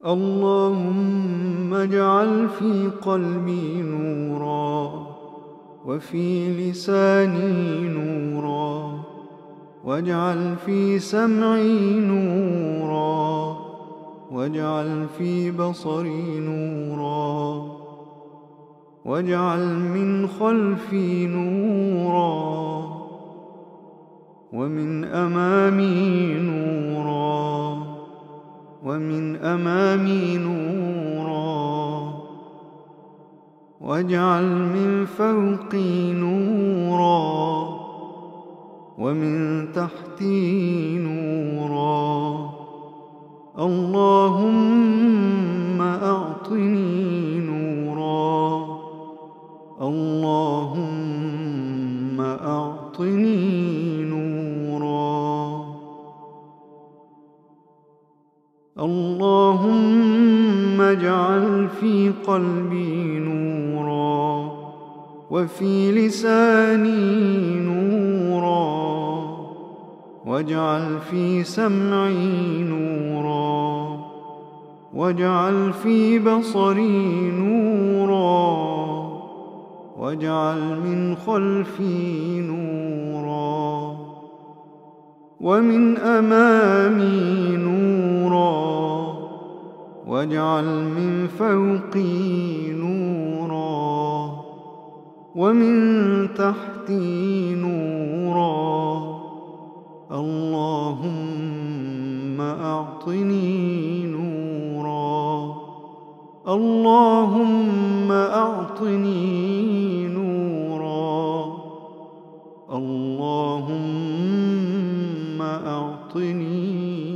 اللهم اجعل في قلبي نورا، وفي لساني نورا، واجعل في سمعي نورا، واجعل في بصري نورا، واجعل من خلفي نورا، ومن أمامي نورا، ومن أمامي نورا، واجعل من فوقي نورا، ومن تحتي نورا. اللهم أعطني نورا، اللهم أعطني نورا. اللهم اجعل في قلبي نورا، وفي لساني نورا، واجعل في سمعي نورا، واجعل في بصري نورا، واجعل من خلفي نورا، ومن أمامي نورا، واجعل من فوقي نورا، ومن تحتي نورا. اللهم أعطني نورا، اللهم أعطني نورا، اللهم أعطني